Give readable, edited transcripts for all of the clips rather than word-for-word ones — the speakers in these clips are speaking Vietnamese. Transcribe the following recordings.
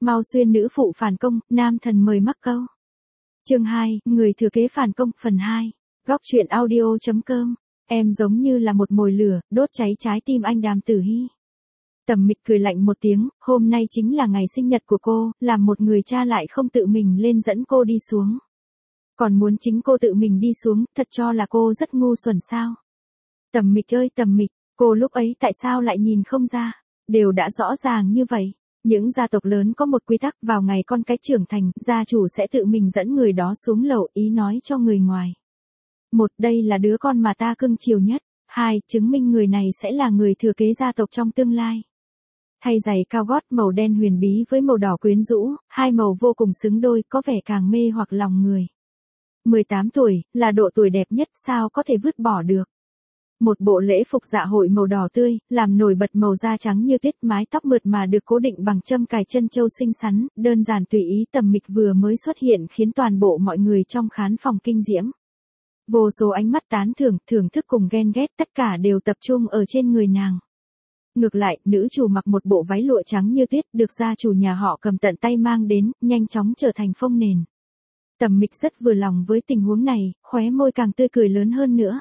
Mau xuyên nữ phụ phản công, nam thần mời mắc câu. Chương 2, người thừa kế phản công, phần 2. Góc truyện audio.com. Em giống như là một mồi lửa, đốt cháy trái tim anh Đàm Tử Hy. Tầm Mịch cười lạnh một tiếng, hôm nay chính là ngày sinh nhật của cô, làm một người cha lại không tự mình lên dẫn cô đi xuống. Còn muốn chính cô tự mình đi xuống, thật cho là cô rất ngu xuẩn sao. Tầm Mịch ơi Tầm Mịch, cô lúc ấy tại sao lại nhìn không ra, đều đã rõ ràng như vậy. Những gia tộc lớn có một quy tắc, vào ngày con cái trưởng thành, gia chủ sẽ tự mình dẫn người đó xuống lầu, ý nói cho người ngoài. 1. Đây là đứa con mà ta cưng chiều nhất. 2. Chứng minh người này sẽ là người thừa kế gia tộc trong tương lai. Thay giày cao gót màu đen huyền bí với màu đỏ quyến rũ, hai màu vô cùng xứng đôi, có vẻ càng mê hoặc lòng người. 18 tuổi, là độ tuổi đẹp nhất, sao có thể vứt bỏ được. Một bộ lễ phục dạ hội màu đỏ tươi, làm nổi bật màu da trắng như tuyết, mái tóc mượt mà được cố định bằng châm cài chân châu xinh xắn, đơn giản tùy ý. Tầm Mịch vừa mới xuất hiện khiến toàn bộ mọi người trong khán phòng kinh diễm. Vô số ánh mắt tán thưởng, thưởng thức cùng ghen ghét, tất cả đều tập trung ở trên người nàng. Ngược lại, nữ chủ mặc một bộ váy lụa trắng như tuyết, được gia chủ nhà họ cầm tận tay mang đến, nhanh chóng trở thành phông nền. Tầm Mịch rất vừa lòng với tình huống này, khóe môi càng tươi cười lớn hơn nữa.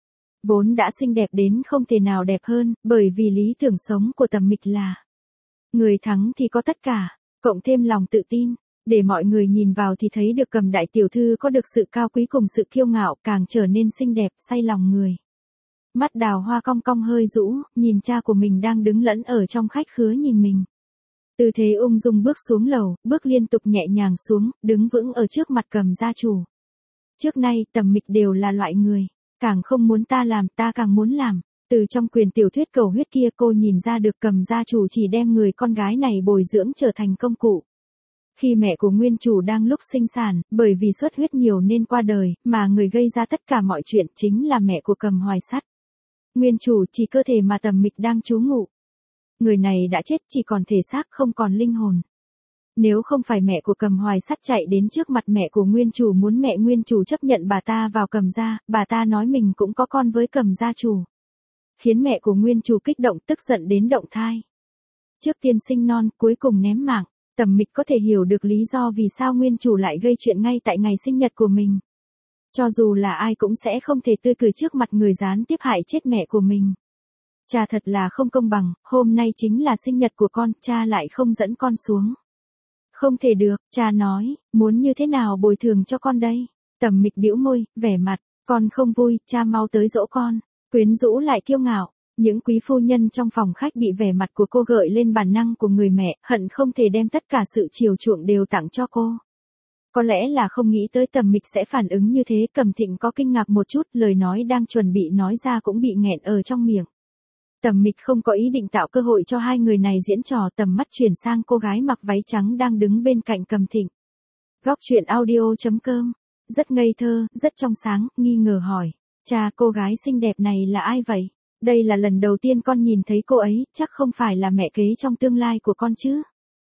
Vốn đã xinh đẹp đến không thể nào đẹp hơn, bởi vì lý tưởng sống của Tầm Mịch là người thắng thì có tất cả, cộng thêm lòng tự tin, để mọi người nhìn vào thì thấy được Cầm đại tiểu thư có được sự cao quý cùng sự kiêu ngạo, càng trở nên xinh đẹp, say lòng người. Mắt Đào Hoa cong cong hơi rũ, nhìn cha của mình đang đứng lẫn ở trong khách khứa nhìn mình. Tư thế ung dung bước xuống lầu, bước liên tục nhẹ nhàng xuống, đứng vững ở trước mặt Cầm gia chủ. Trước nay Tầm Mịch đều là loại người, càng không muốn ta làm, ta càng muốn làm. Từ trong quyền tiểu thuyết cầu huyết kia cô nhìn ra được Cầm gia chủ chỉ đem người con gái này bồi dưỡng trở thành công cụ. Khi mẹ của nguyên chủ đang lúc sinh sản, bởi vì xuất huyết nhiều nên qua đời, mà người gây ra tất cả mọi chuyện chính là mẹ của Cầm Hoài Sắt. Nguyên chủ chỉ cơ thể mà Tầm Mịch đang trú ngụ. Người này đã chết, chỉ còn thể xác không còn linh hồn. Nếu không phải mẹ của Cầm Hoài Sắt chạy đến trước mặt mẹ của nguyên chủ muốn mẹ nguyên chủ chấp nhận bà ta vào Cầm gia, bà ta nói mình cũng có con với Cầm gia chủ. Khiến mẹ của nguyên chủ kích động tức giận đến động thai. Trước tiên sinh non, cuối cùng ném mạng. Tầm Mịch có thể hiểu được lý do vì sao nguyên chủ lại gây chuyện ngay tại ngày sinh nhật của mình. Cho dù là ai cũng sẽ không thể tươi cười trước mặt người gián tiếp hại chết mẹ của mình. Cha thật là không công bằng, hôm nay chính là sinh nhật của con, cha lại không dẫn con xuống. Không thể được, cha nói, muốn như thế nào bồi thường cho con đây? Tầm Mịch bĩu môi, vẻ mặt, con không vui, cha mau tới dỗ con. Quyến rũ lại kiêu ngạo. Những quý phu nhân trong phòng khách bị vẻ mặt của cô gợi lên bản năng của người mẹ, hận không thể đem tất cả sự chiều chuộng đều tặng cho cô. Có lẽ là không nghĩ tới Tầm Mịch sẽ phản ứng như thế, Cầm Thịnh có kinh ngạc một chút, lời nói đang chuẩn bị nói ra cũng bị nghẹn ở trong miệng. Tầm Mịch không có ý định tạo cơ hội cho hai người này diễn trò, tầm mắt chuyển sang cô gái mặc váy trắng đang đứng bên cạnh Cầm Thịnh. Góc truyện audio.com. Rất ngây thơ, rất trong sáng, nghi ngờ hỏi. Cha, cô gái xinh đẹp này là ai vậy? Đây là lần đầu tiên con nhìn thấy cô ấy, chắc không phải là mẹ kế trong tương lai của con chứ?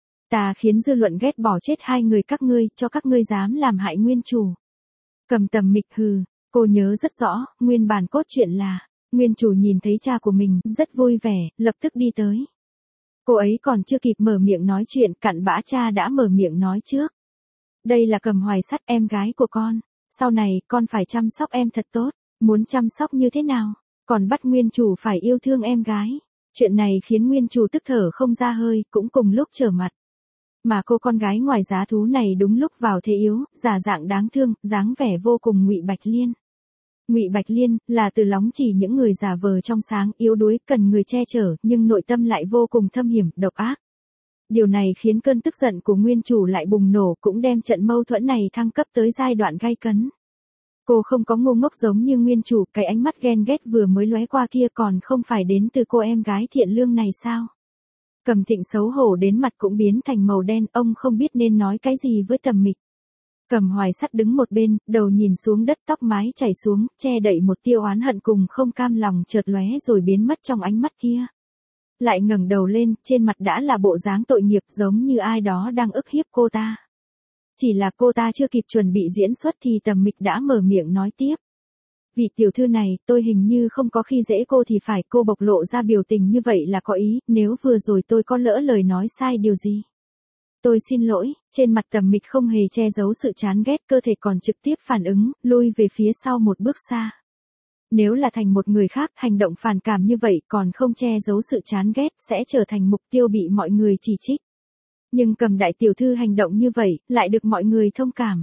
Ta khiến dư luận ghét bỏ chết hai người các ngươi, cho các ngươi dám làm hại nguyên chủ. Cầm Tầm Mịch hừ, cô nhớ rất rõ, nguyên bản cốt truyện là, nguyên chủ nhìn thấy cha của mình, rất vui vẻ, lập tức đi tới. Cô ấy còn chưa kịp mở miệng nói chuyện, cặn bã cha đã mở miệng nói trước. Đây là Cầm Hoài Sắt, em gái của con. Sau này, con phải chăm sóc em thật tốt. Muốn chăm sóc như thế nào? Còn bắt nguyên chủ phải yêu thương em gái. Chuyện này khiến nguyên chủ tức thở không ra hơi, cũng cùng lúc trở mặt. Mà cô con gái ngoài giá thú này đúng lúc vào thế yếu, giả dạng đáng thương, dáng vẻ vô cùng Ngụy Bạch Liên. Ngụy Bạch Liên là từ lóng chỉ những người giả vờ trong sáng, yếu đuối, cần người che chở, nhưng nội tâm lại vô cùng thâm hiểm, độc ác. Điều này khiến cơn tức giận của nguyên chủ lại bùng nổ, cũng đem trận mâu thuẫn này thăng cấp tới giai đoạn gay cấn. Cô không có ngu ngốc giống như nguyên chủ, cái ánh mắt ghen ghét vừa mới lóe qua kia còn không phải đến từ cô em gái thiện lương này sao? Cầm Thịnh xấu hổ đến mặt cũng biến thành màu đen, ông không biết nên nói cái gì với Tầm Mịch. Cầm Hoài Sắt đứng một bên, đầu nhìn xuống đất, tóc mái chảy xuống, che đậy một tia oán hận cùng không cam lòng chợt lóe rồi biến mất trong ánh mắt kia. Lại ngẩng đầu lên, trên mặt đã là bộ dáng tội nghiệp, giống như ai đó đang ức hiếp cô ta. Chỉ là cô ta chưa kịp chuẩn bị diễn xuất thì Tầm Mịch đã mở miệng nói tiếp. Vị tiểu thư này, tôi hình như không có khi dễ cô thì phải, cô bộc lộ ra biểu tình như vậy là có ý, nếu vừa rồi tôi có lỡ lời nói sai điều gì. Tôi xin lỗi, trên mặt Tầm Mịch không hề che giấu sự chán ghét, cơ thể còn trực tiếp phản ứng, lui về phía sau một bước xa. Nếu là thành một người khác, hành động phản cảm như vậy còn không che giấu sự chán ghét, sẽ trở thành mục tiêu bị mọi người chỉ trích. Nhưng Cầm đại tiểu thư hành động như vậy, lại được mọi người thông cảm.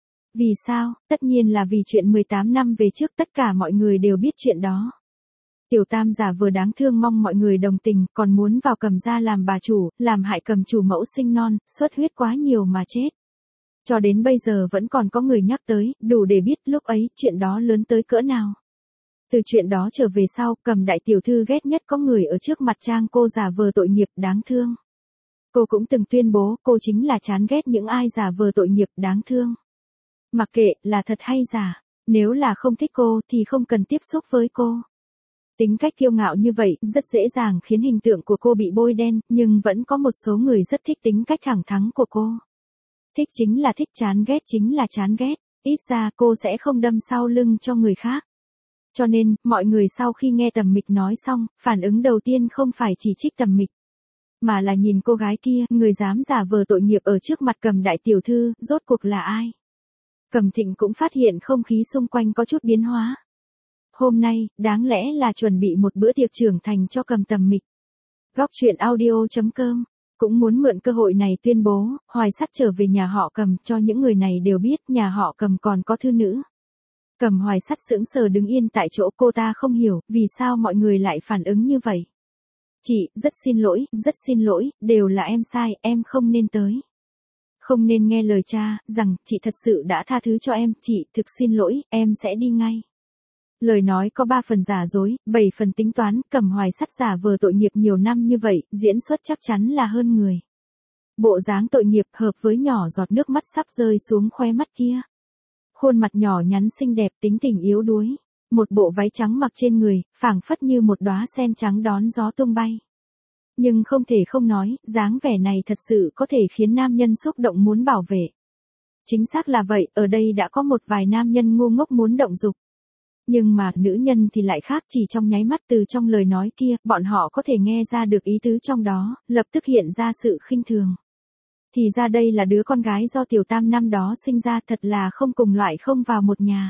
Vì sao? Tất nhiên là vì chuyện 18 năm về trước, tất cả mọi người đều biết chuyện đó. Tiểu Tam giả vờ đáng thương mong mọi người đồng tình, còn muốn vào Cầm gia làm bà chủ, làm hại Cầm chủ mẫu sinh non, xuất huyết quá nhiều mà chết. Cho đến bây giờ vẫn còn có người nhắc tới, đủ để biết lúc ấy chuyện đó lớn tới cỡ nào. Từ chuyện đó trở về sau, Cầm đại tiểu thư ghét nhất có người ở trước mặt trang cô giả vờ tội nghiệp đáng thương. Cô cũng từng tuyên bố cô chính là chán ghét những ai giả vờ tội nghiệp đáng thương. Mặc kệ là thật hay giả, nếu là không thích cô thì không cần tiếp xúc với cô. Tính cách kiêu ngạo như vậy rất dễ dàng khiến hình tượng của cô bị bôi đen, nhưng vẫn có một số người rất thích tính cách thẳng thắn của cô. Thích chính là thích, chán ghét chính là chán ghét, ít ra cô sẽ không đâm sau lưng cho người khác. Cho nên, mọi người sau khi nghe Tầm Mịch nói xong, phản ứng đầu tiên không phải chỉ trích Tầm Mịch, mà là nhìn cô gái kia, người dám giả vờ tội nghiệp ở trước mặt Cầm đại tiểu thư, rốt cuộc là ai. Cầm Thịnh cũng phát hiện không khí xung quanh có chút biến hóa. Hôm nay, đáng lẽ là chuẩn bị một bữa tiệc trưởng thành cho Cầm Tầm Mịch. Góc truyện audio.com cũng muốn mượn cơ hội này tuyên bố, Hoài Sắt trở về nhà họ Cầm, cho những người này đều biết nhà họ Cầm còn có thư nữ. Cầm Hoài Sắt sững sờ đứng yên tại chỗ, cô ta không hiểu vì sao mọi người lại phản ứng như vậy. Chị, rất xin lỗi, đều là em sai, em không nên tới. Không nên nghe lời cha, rằng, chị thật sự đã tha thứ cho em, chị, thực xin lỗi, em sẽ đi ngay. Lời nói có 3 phần giả dối, 7 phần tính toán, Cầm Hoài Sắt giả vờ tội nghiệp nhiều năm như vậy, diễn xuất chắc chắn là hơn người. Bộ dáng tội nghiệp hợp với nhỏ giọt nước mắt sắp rơi xuống khóe mắt kia. Khuôn mặt nhỏ nhắn xinh đẹp, tính tình yếu đuối. Một bộ váy trắng mặc trên người, phảng phất như một đóa sen trắng đón gió tung bay. Nhưng không thể không nói, dáng vẻ này thật sự có thể khiến nam nhân xúc động muốn bảo vệ. Chính xác là vậy, ở đây đã có một vài nam nhân ngu ngốc muốn động dục. Nhưng mà, nữ nhân thì lại khác, chỉ trong nháy mắt từ trong lời nói kia, bọn họ có thể nghe ra được ý tứ trong đó, lập tức hiện ra sự khinh thường. Thì ra đây là đứa con gái do Tiểu Tam năm đó sinh ra, thật là không cùng loại không vào một nhà.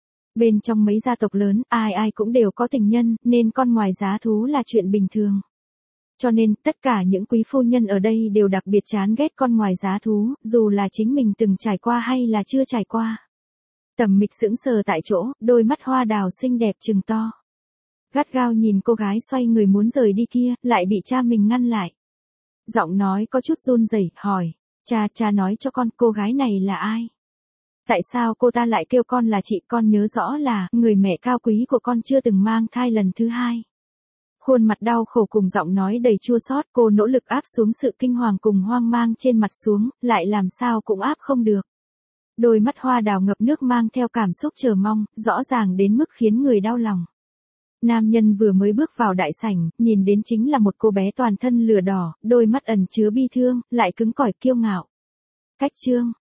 Bên trong mấy gia tộc lớn, ai ai cũng đều có tình nhân, nên con ngoài giá thú là chuyện bình thường. Cho nên, tất cả những quý phu nhân ở đây đều đặc biệt chán ghét con ngoài giá thú, dù là chính mình từng trải qua hay là chưa trải qua. Tầm Mịch sững sờ tại chỗ, đôi mắt hoa đào xinh đẹp trừng to. Gắt gao nhìn cô gái xoay người muốn rời đi kia, lại bị cha mình ngăn lại. Giọng nói có chút run rẩy, hỏi, cha nói cho con, cô gái này là ai? Tại sao cô ta lại kêu con là chị? Con nhớ rõ là, người mẹ cao quý của con chưa từng mang thai lần thứ 2. Khuôn mặt đau khổ cùng giọng nói đầy chua xót, cô nỗ lực áp xuống sự kinh hoàng cùng hoang mang trên mặt xuống, lại làm sao cũng áp không được. Đôi mắt hoa đào ngập nước mang theo cảm xúc chờ mong, rõ ràng đến mức khiến người đau lòng. Nam nhân vừa mới bước vào đại sảnh, nhìn đến chính là một cô bé toàn thân lửa đỏ, đôi mắt ẩn chứa bi thương, lại cứng cỏi kiêu ngạo. Cách chương